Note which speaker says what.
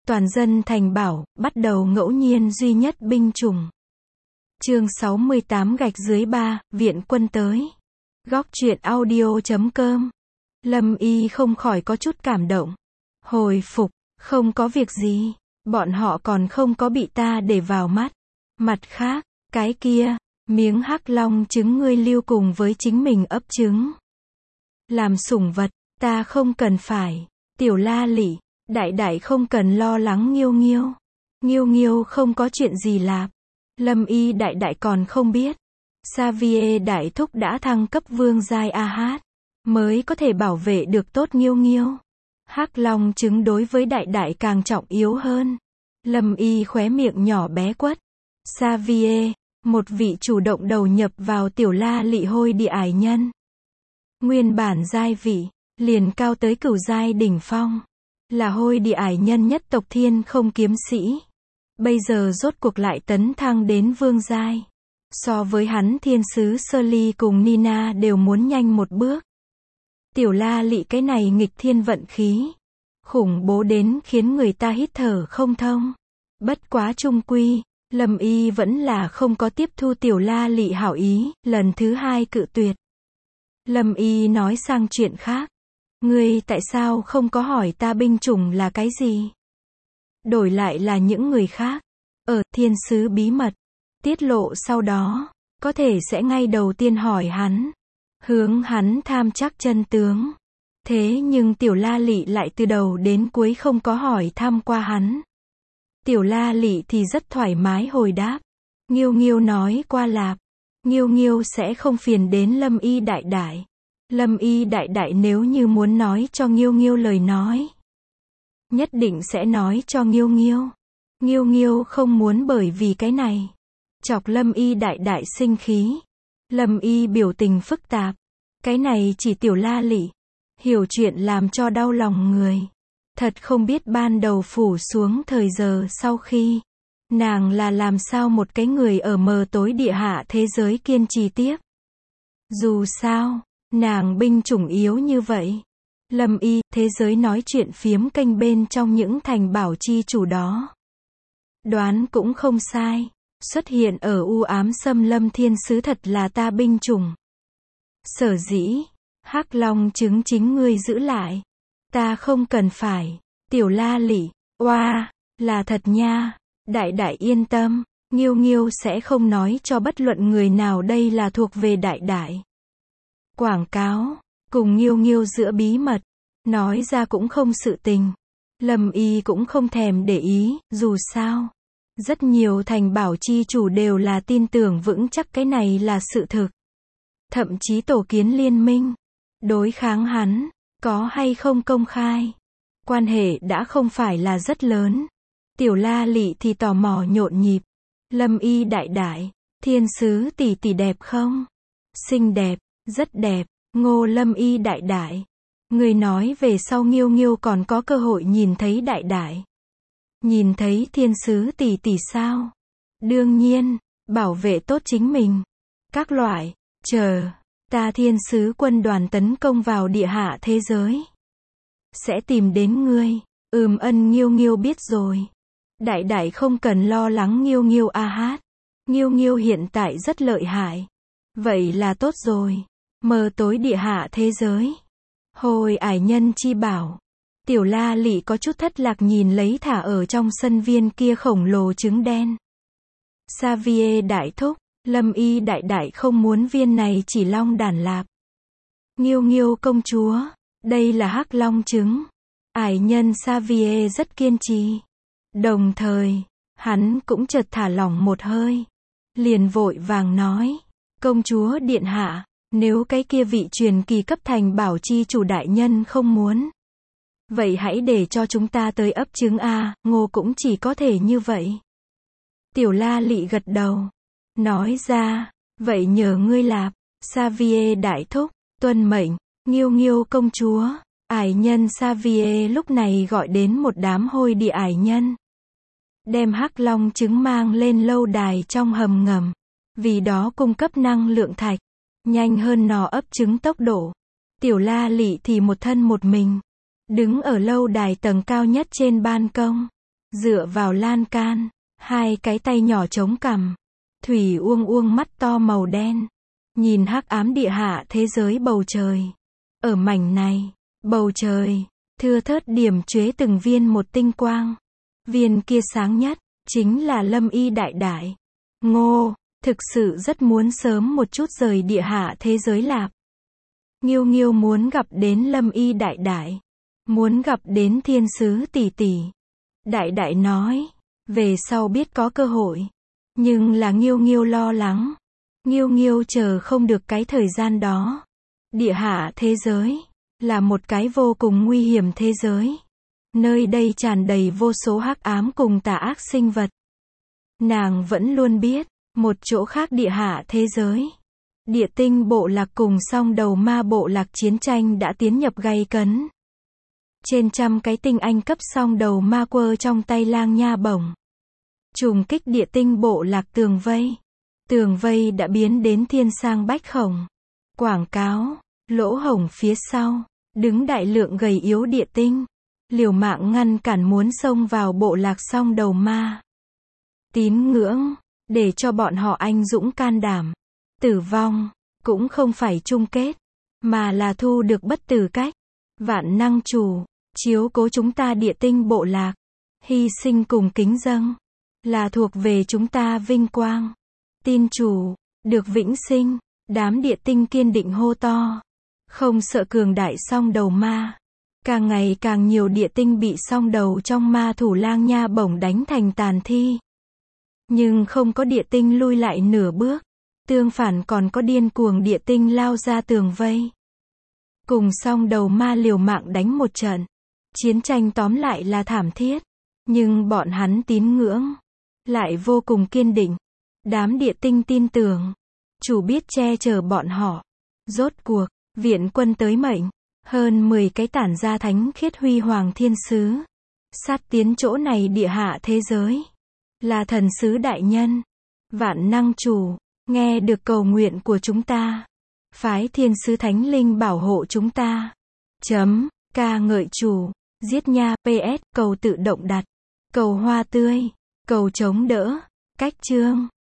Speaker 1: Toàn dân thành bảo, bắt đầu ngẫu nhiên duy nhất binh chủng. Chương 68-3, Viện quân tới. Góc truyện audio.com. Lâm Y không khỏi có chút cảm động. Hồi phục, không có việc gì, bọn họ còn không có bị ta để vào mắt. Mặt khác, cái kia, miếng hắc long trứng ngươi lưu cùng với chính mình ấp trứng. Làm sủng vật, ta không cần phải. Tiểu La Lị, đại đại không cần lo lắng Nghiêu Nghiêu. Nghiêu Nghiêu không có chuyện gì lạp. Lâm Y đại đại còn không biết. Xavier đại thúc đã thăng cấp vương giai AH, mới có thể bảo vệ được tốt Nghiêu Nghiêu. Hắc long trứng đối với đại đại càng trọng yếu hơn. Lâm Y khóe miệng nhỏ bé quất. Xavier, một vị chủ động đầu nhập vào Tiểu La Lị hôi địa ải nhân. Nguyên bản giai vị, liền cao tới cửu giai đỉnh phong. Là hôi địa ải nhân nhất tộc thiên không kiếm sĩ. Bây giờ rốt cuộc lại tấn thăng đến vương giai. So với hắn thiên sứ Shirley cùng Nina đều muốn nhanh một bước. Tiểu La Lị cái này nghịch thiên vận khí. Khủng bố đến khiến người ta hít thở không thông. Bất quá chung quy, Lâm Y vẫn là không có tiếp thu Tiểu La Lị hảo ý, lần thứ hai cự tuyệt. Lâm Y nói sang chuyện khác. Ngươi tại sao không có hỏi ta binh chủng là cái gì? Đổi lại là những người khác. Ở thiên sứ bí mật. Tiết lộ sau đó, có thể sẽ ngay đầu tiên hỏi hắn. Hướng hắn tham chắc chân tướng. Thế nhưng Tiểu La Lị lại từ đầu đến cuối không có hỏi thăm qua hắn. Tiểu La Lị thì rất thoải mái hồi đáp. Nghiêu Nghiêu nói qua lạp. Nghiêu Nghiêu sẽ không phiền đến Lâm Y đại đại. Lâm Y đại đại nếu như muốn nói cho Nghiêu Nghiêu lời nói, nhất định sẽ nói cho Nghiêu Nghiêu. Nghiêu Nghiêu không muốn bởi vì cái này chọc Lâm Y đại đại sinh khí. Lâm Y biểu tình phức tạp. Cái này chỉ Tiểu La Lị hiểu chuyện làm cho đau lòng người. Thật không biết ban đầu phủ xuống thời giờ sau khi nàng là làm sao một cái người ở mờ tối địa hạ thế giới kiên trì tiếp. Dù sao, nàng binh chủng yếu như vậy. Lâm Y, thế giới nói chuyện phiếm kênh bên trong những thành bảo chi chủ đó. Đoán cũng không sai. Xuất hiện ở u ám xâm lâm thiên sứ thật là ta binh chủng. Sở dĩ, hắc long trứng chính ngươi giữ lại. Ta không cần phải. Tiểu La Lị, oa, là thật nha. Đại đại yên tâm, Nghiêu Nghiêu sẽ không nói cho bất luận người nào đây là thuộc về đại đại. Quảng cáo, cùng Nghiêu Nghiêu giữa bí mật, nói ra cũng không sự tình. Lâm Y cũng không thèm để ý, dù sao. Rất nhiều thành bảo chi chủ đều là tin tưởng vững chắc cái này là sự thực. Thậm chí tổ kiến liên minh, đối kháng hắn, có hay không công khai. Quan hệ đã không phải là rất lớn. Tiểu La Lị thì tò mò nhộn nhịp. Lâm Y đại đại, thiên sứ tỷ tỷ đẹp không? Xinh đẹp, rất đẹp. Ngô Lâm Y đại đại. Người nói về sau Nghiêu Nghiêu còn có cơ hội nhìn thấy đại đại. Nhìn thấy thiên sứ tỷ tỷ sao? Đương nhiên, bảo vệ tốt chính mình. Các loại, chờ, ta thiên sứ quân đoàn tấn công vào địa hạ thế giới. Sẽ tìm đến ngươi. Ân Nghiêu Nghiêu biết rồi. Đại đại không cần lo lắng Nghiêu Nghiêu AH. Nghiêu Nghiêu hiện tại rất lợi hại. Vậy là tốt rồi. Mờ tối địa hạ thế giới. Hồi ải nhân chi bảo. Tiểu La Lị có chút thất lạc nhìn lấy thả ở trong sân viên kia khổng lồ trứng đen. Xavier đại thúc, Lâm Y đại đại không muốn viên này chỉ long đản lạp. Nghiêu Nghiêu công chúa, đây là hắc long trứng. Ải nhân Xavier rất kiên trì. Đồng thời, hắn cũng chợt thả lỏng một hơi. Liền vội vàng nói, công chúa điện hạ, nếu cái kia vị truyền kỳ cấp thành bảo chi chủ đại nhân không muốn, vậy hãy để cho chúng ta tới ấp trứng a. Ngô cũng chỉ có thể như vậy. Tiểu La Lị gật đầu, nói ra, vậy nhờ ngươi lạp. Xavier đại thúc, tuân mệnh. Nghiêu Nghiêu công chúa. Ải nhân Xavier lúc này gọi đến một đám hôi địa ải nhân. Đem hắc long trứng mang lên lâu đài trong hầm ngầm. Vì đó cung cấp năng lượng thạch. Nhanh hơn nó ấp trứng tốc độ. Tiểu La Lị thì một thân một mình. Đứng ở lâu đài tầng cao nhất trên ban công. dựa vào lan can, hai cái tay nhỏ chống cằm. Thủy Uông Uông mắt to màu đen, nhìn hắc ám địa hạ thế giới bầu trời. Ở mảnh này, bầu trời, thưa thớt điểm chuế từng viên một tinh quang. Viên kia sáng nhất, chính là Lâm Y đại đại. Ngô, thực sự rất muốn sớm một chút rời địa hạ thế giới lạp. Nghiêu Nghiêu muốn gặp đến Lâm Y đại đại. Muốn gặp đến thiên sứ tỷ tỷ. Đại đại nói, về sau biết có cơ hội. Nhưng là Nghiêu Nghiêu lo lắng. Nghiêu Nghiêu chờ không được cái thời gian đó. Địa hạ thế giới, là một cái vô cùng nguy hiểm thế giới. Nơi đây tràn đầy vô số hắc ám cùng tà ác sinh vật. Nàng vẫn luôn biết, một chỗ khác địa hạ thế giới. Địa tinh bộ lạc cùng song đầu ma bộ lạc chiến tranh đã tiến nhập gay cấn. Trên trăm cái tinh anh cấp song đầu ma quơ trong tay lang nha bổng. Trùng kích địa tinh bộ lạc tường vây. Tường vây đã biến đến thiên sang bách khổng. Quảng cáo, lỗ hổng phía sau, đứng đại lượng gầy yếu địa tinh. Liều mạng ngăn cản muốn xông vào bộ lạc song đầu ma. Tín ngưỡng, để cho bọn họ anh dũng can đảm. Tử vong, cũng không phải chung kết, mà là thu được bất tử cách. Vạn năng chủ, chiếu cố chúng ta địa tinh bộ lạc. Hy sinh cùng kính dâng, là thuộc về chúng ta vinh quang. Tin chủ, được vĩnh sinh, đám địa tinh kiên định hô to. Không sợ cường đại song đầu ma. Càng ngày càng nhiều địa tinh bị song đầu trong ma thủ lang nha bổng đánh thành tàn thi. Nhưng không có địa tinh lui lại nửa bước. Tương phản còn có điên cuồng địa tinh lao ra tường vây. Cùng song đầu ma liều mạng đánh một trận. Chiến tranh tóm lại là thảm thiết. Nhưng bọn hắn tín ngưỡng. Lại vô cùng kiên định. Đám địa tinh tin tưởng. Chủ biết che chở bọn họ. Rốt cuộc, viện quân tới mệnh. Hơn 10 cái tản ra thánh khiết huy hoàng thiên sứ. Sát tiến chỗ này địa hạ thế giới. Là thần sứ đại nhân. Vạn năng chủ. Nghe được cầu nguyện của chúng ta. Phái thiên sứ thánh linh bảo hộ chúng ta. Ca ngợi chủ. Giết nha. PS. Cầu tự động đặt. Cầu hoa tươi. Cầu chống đỡ. Cách chương.